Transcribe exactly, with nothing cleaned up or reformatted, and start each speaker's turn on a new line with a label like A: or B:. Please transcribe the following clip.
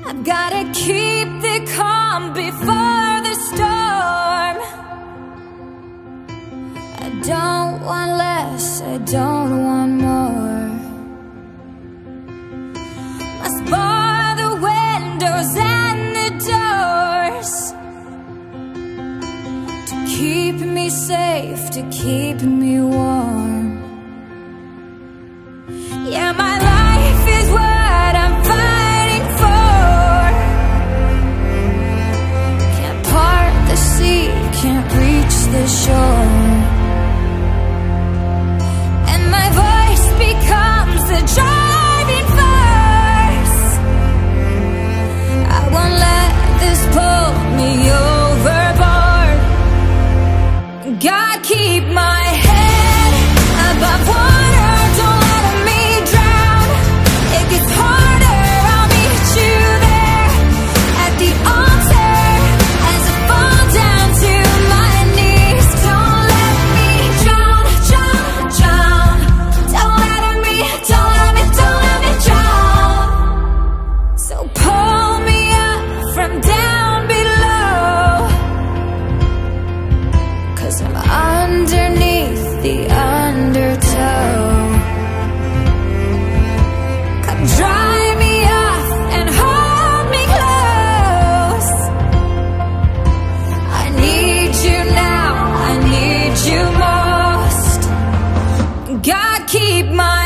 A: I've gotta keep the calm before the storm. I don't want less, I don't want more. Must bar the windows and the doors to keep me safe, to keep me warm. Yeah, my life is what I'm fighting for. Can't part the sea, can't reach the shore. And my voice becomes the driving force. I won't let this pull me overboard. God, keep my head above water, don't let me drown. It gets harder, I'll meet you there at the altar as I fall down to my knees. Don't let me drown, drown, drown. Don't let me, don't let me, don't let me drown. So pull me up from down below, 'cause I'm underneath the undertow. Come dry me off and hold me close. I need you now, I need you most. God, keep my